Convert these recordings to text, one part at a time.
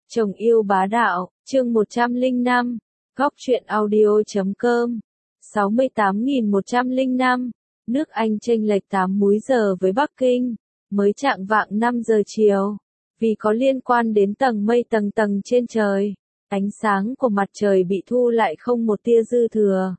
Chồng yêu bá đạo, chương 105, góc truyện audio.com, 68.105, nước Anh chênh lệch 8 múi giờ với Bắc Kinh, mới chạng vạng 5 giờ chiều, vì có liên quan đến tầng mây tầng tầng trên trời, ánh sáng của mặt trời bị thu lại không một tia dư thừa.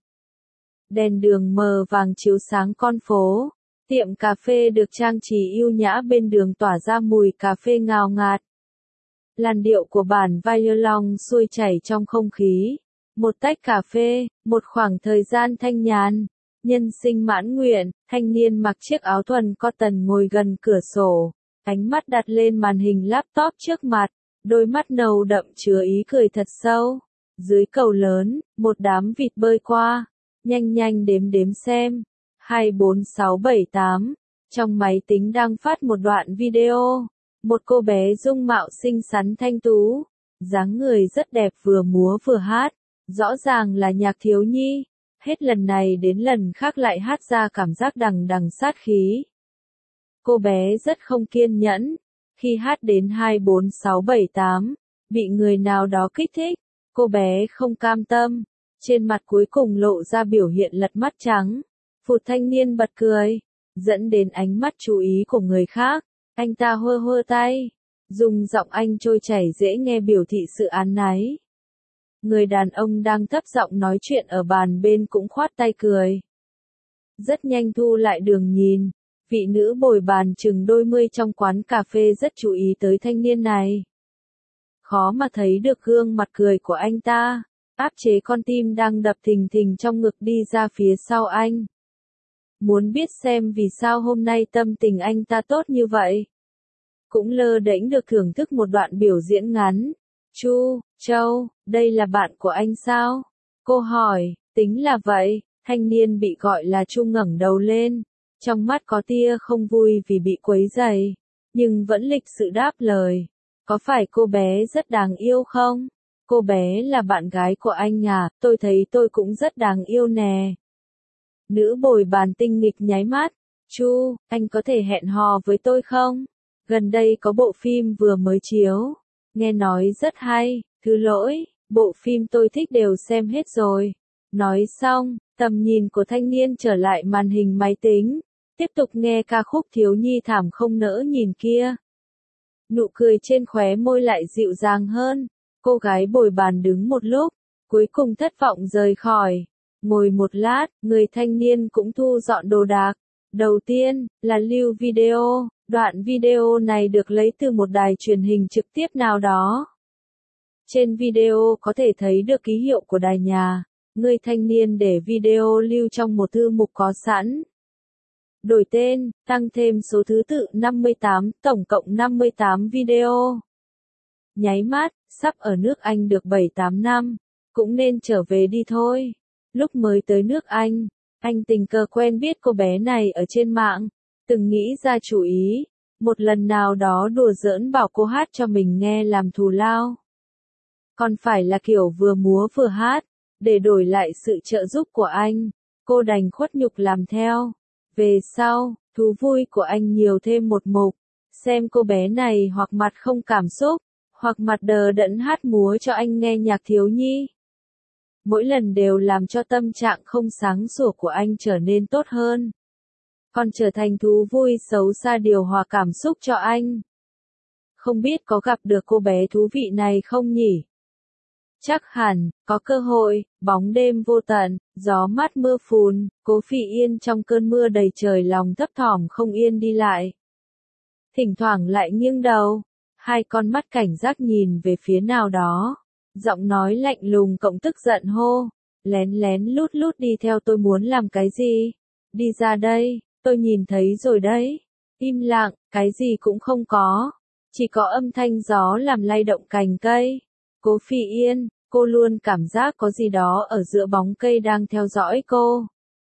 Đèn đường mờ vàng chiếu sáng con phố, tiệm cà phê được trang trí yêu nhã bên đường tỏa ra mùi cà phê ngào ngạt. Làn điệu của bản violon xuôi chảy trong không khí, một tách cà phê, một khoảng thời gian thanh nhàn, nhân sinh mãn nguyện, thanh niên mặc chiếc áo thuần cotton ngồi gần cửa sổ, ánh mắt đặt lên màn hình laptop trước mặt, đôi mắt nâu đậm chứa ý cười thật sâu. Dưới cầu lớn, một đám vịt bơi qua, nhanh nhanh đếm đếm xem, 2, 4, 6, 7, 8, trong máy tính đang phát một đoạn video. Một cô bé dung mạo xinh xắn thanh tú, dáng người rất đẹp vừa múa vừa hát, rõ ràng là nhạc thiếu nhi, hết lần này đến lần khác lại hát ra cảm giác đằng đằng sát khí. Cô bé rất không kiên nhẫn, khi hát đến 2, 4, 6, 7, 8, bị người nào đó kích thích, cô bé không cam tâm, trên mặt cuối cùng lộ ra biểu hiện lật mắt trắng, phụt thanh niên bật cười, dẫn đến ánh mắt chú ý của người khác. Anh ta hơ hơ tay, dùng giọng Anh trôi chảy dễ nghe biểu thị sự áy náy. Người đàn ông đang thấp giọng nói chuyện ở bàn bên cũng khoát tay cười. Rất nhanh thu lại đường nhìn, vị nữ bồi bàn chừng đôi mươi trong quán cà phê rất chú ý tới thanh niên này. Khó mà thấy được gương mặt cười của anh ta, áp chế con tim đang đập thình thình trong ngực đi ra phía sau anh. Muốn biết xem vì sao hôm nay tâm tình anh ta tốt như vậy. Cũng lơ đễnh được thưởng thức một đoạn biểu diễn ngắn. Châu, đây là bạn của anh sao? Cô hỏi, tính là vậy, thanh niên bị gọi là Chu ngẩng đầu lên. Trong mắt có tia không vui vì bị quấy rầy, nhưng vẫn lịch sự đáp lời. Có phải cô bé rất đáng yêu không? Cô bé là bạn gái của anh à, tôi thấy tôi cũng rất đáng yêu nè. Nữ bồi bàn tinh nghịch nháy mắt, Chu, anh có thể hẹn hò với tôi không? Gần đây có bộ phim vừa mới chiếu, nghe nói rất hay, thứ lỗi, bộ phim tôi thích đều xem hết rồi. Nói xong, tầm nhìn của thanh niên trở lại màn hình máy tính, tiếp tục nghe ca khúc thiếu nhi thảm không nỡ nhìn kia. Nụ cười trên khóe môi lại dịu dàng hơn, cô gái bồi bàn đứng một lúc, cuối cùng thất vọng rời khỏi. Ngồi một lát, người thanh niên cũng thu dọn đồ đạc. Đầu tiên, là lưu video, đoạn video này được lấy từ một đài truyền hình trực tiếp nào đó. Trên video có thể thấy được ký hiệu của đài nhà, người thanh niên để video lưu trong một thư mục có sẵn. Đổi tên, tăng thêm số thứ tự 58, tổng cộng 58 video. Nháy mắt, sắp ở nước Anh được 7-8 năm, cũng nên trở về đi thôi. Lúc mới tới nước anh tình cờ quen biết cô bé này ở trên mạng, từng nghĩ ra chủ ý, một lần nào đó đùa giỡn bảo cô hát cho mình nghe làm thù lao. Còn phải là kiểu vừa múa vừa hát, để đổi lại sự trợ giúp của anh, cô đành khuất nhục làm theo. Về sau, thú vui của anh nhiều thêm một mục, xem cô bé này hoặc mặt không cảm xúc, hoặc mặt đờ đẫn hát múa cho anh nghe nhạc thiếu nhi. Mỗi lần đều làm cho tâm trạng không sáng sủa của anh trở nên tốt hơn. Còn trở thành thú vui xấu xa điều hòa cảm xúc cho anh. Không biết có gặp được cô bé thú vị này không nhỉ? Chắc hẳn, có cơ hội, bóng đêm vô tận, gió mát mưa phùn, Cố Phỉ Yên trong cơn mưa đầy trời lòng thấp thỏm không yên đi lại. Thỉnh thoảng lại nghiêng đầu, hai con mắt cảnh giác nhìn về phía nào đó. Giọng nói lạnh lùng cộng tức giận hô, lén lén lút lút đi theo tôi muốn làm cái gì? Đi ra đây, tôi nhìn thấy rồi đấy. Im lặng, cái gì cũng không có. Chỉ có âm thanh gió làm lay động cành cây. Cố Phỉ Yên, cô luôn cảm giác có gì đó ở giữa bóng cây đang theo dõi cô.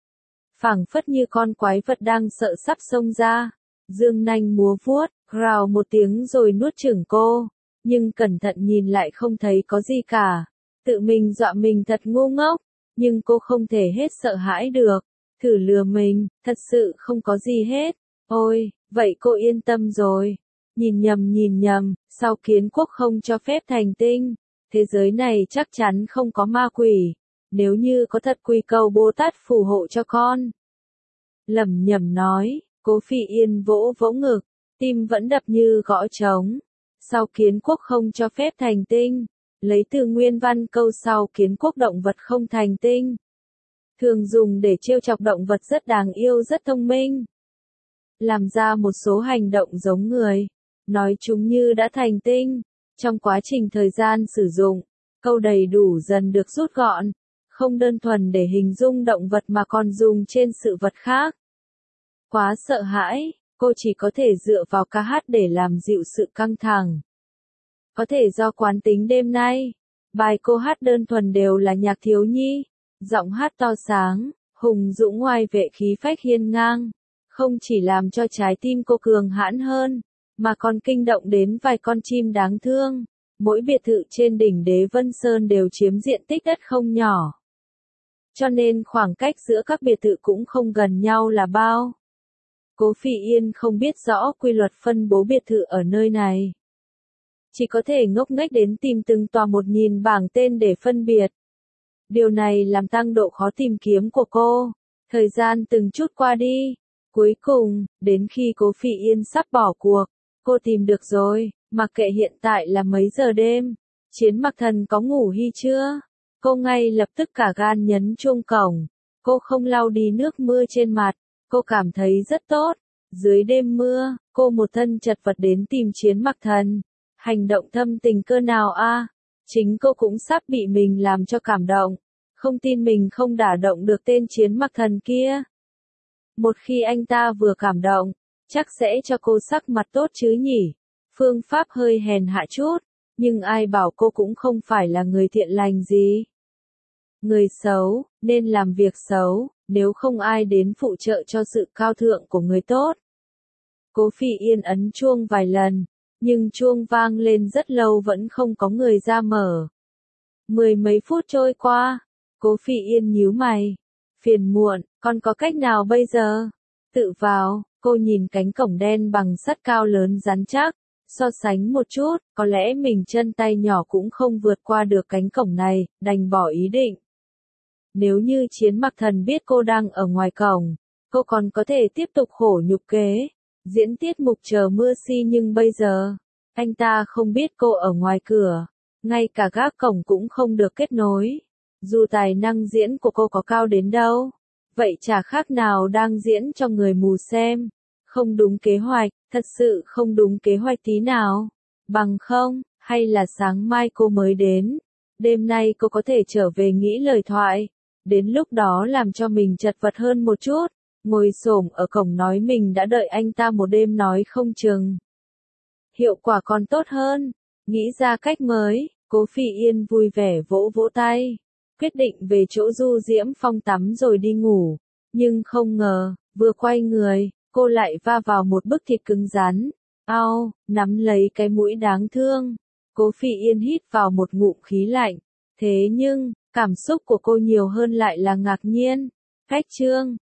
Phảng phất như con quái vật đang sợ sắp xông ra. Dương nanh múa vuốt, rào một tiếng rồi nuốt chửng cô. Nhưng cẩn thận nhìn lại không thấy có gì cả. Tự mình dọa mình thật ngu ngốc, nhưng cô không thể hết sợ hãi được. Thử lừa mình, thật sự không có gì hết. Ôi, vậy cô yên tâm rồi. nhìn nhầm, sao kiến quốc không cho phép thành tinh? Thế giới này chắc chắn không có ma quỷ, nếu như có thật quy cầu Bồ Tát phù hộ cho con. Lẩm nhẩm nói, Cố Phỉ Yên vỗ vỗ ngực, tim vẫn đập như gõ trống. Sao kiến quốc không cho phép thành tinh? Lấy từ nguyên văn câu sau kiến quốc động vật không thành tinh. Thường dùng để trêu chọc động vật rất đáng yêu rất thông minh. Làm ra một số hành động giống người. Nói chúng như đã thành tinh. Trong quá trình thời gian sử dụng, câu đầy đủ dần được rút gọn. Không đơn thuần để hình dung động vật mà còn dùng trên sự vật khác. Quá sợ hãi, cô chỉ có thể dựa vào ca hát để làm dịu sự căng thẳng. Có thể do quán tính đêm nay, bài cô hát đơn thuần đều là nhạc thiếu nhi, giọng hát to sáng, hùng dũng oai vệ khí phách hiên ngang, không chỉ làm cho trái tim cô cường hãn hơn, mà còn kinh động đến vài con chim đáng thương. Mỗi biệt thự trên đỉnh Đế Vân Sơn đều chiếm diện tích đất không nhỏ. Cho nên khoảng cách giữa các biệt thự cũng không gần nhau là bao. Cố Phỉ Yên không biết rõ quy luật phân bố biệt thự ở nơi này. Chỉ có thể ngốc nghếch đến tìm từng tòa một nhìn bảng tên để phân biệt. Điều này làm tăng độ khó tìm kiếm của cô. Thời gian từng chút qua đi. Cuối cùng, đến khi Cố Phỉ Yên sắp bỏ cuộc, cô tìm được rồi, mặc kệ hiện tại là mấy giờ đêm. Chiến Mặc Thần có ngủ hi chưa? Cô ngay lập tức cả gan nhấn chuông cổng. Cô không lau đi nước mưa trên mặt. Cô cảm thấy rất tốt. Dưới đêm mưa, cô một thân chật vật đến tìm Chiến Mặc Thần. Hành động thâm tình cơ nào a? Chính cô cũng sắp bị mình làm cho cảm động. Không tin mình không đả động được tên Chiến Mặc Thần kia. Một khi anh ta vừa cảm động, chắc sẽ cho cô sắc mặt tốt chứ nhỉ. Phương pháp hơi hèn hạ chút, nhưng ai bảo cô cũng không phải là người thiện lành gì. Người xấu, nên làm việc xấu, nếu không ai đến phụ trợ cho sự cao thượng của người tốt. Cố Phỉ Yên ấn chuông vài lần, nhưng chuông vang lên rất lâu vẫn không có người ra mở. Mười mấy phút trôi qua, Cố Phỉ Yên nhíu mày. Phiền muộn, còn có cách nào bây giờ? Tự vào, cô nhìn cánh cổng đen bằng sắt cao lớn rắn chắc. So sánh một chút, có lẽ mình chân tay nhỏ cũng không vượt qua được cánh cổng này, đành bỏ ý định. Nếu như Chiến Mặc Thần biết cô đang ở ngoài cổng, cô còn có thể tiếp tục khổ nhục kế, diễn tiết mục chờ mưa si, nhưng bây giờ, anh ta không biết cô ở ngoài cửa, ngay cả gác cổng cũng không được kết nối. Dù tài năng diễn của cô có cao đến đâu, vậy chả khác nào đang diễn cho người mù xem. Không đúng kế hoạch, thật sự không đúng kế hoạch tí nào. Bằng không, hay là sáng mai cô mới đến. Đêm nay cô có thể trở về nghĩ lời thoại. Đến lúc đó làm cho mình chật vật hơn một chút. Ngồi xổm ở cổng nói mình đã đợi anh ta một đêm nói không chừng. Hiệu quả còn tốt hơn. Nghĩ ra cách mới, Cố Phỉ Yên vui vẻ vỗ vỗ tay. Quyết định về chỗ Du Diễm Phong tắm rồi đi ngủ. Nhưng không ngờ, vừa quay người, cô lại va vào một bức thịt cứng rắn. Ao, nắm lấy cái mũi đáng thương. Cố Phỉ Yên hít vào một ngụm khí lạnh. Thế nhưng, cảm xúc của cô nhiều hơn lại là ngạc nhiên. Cách chương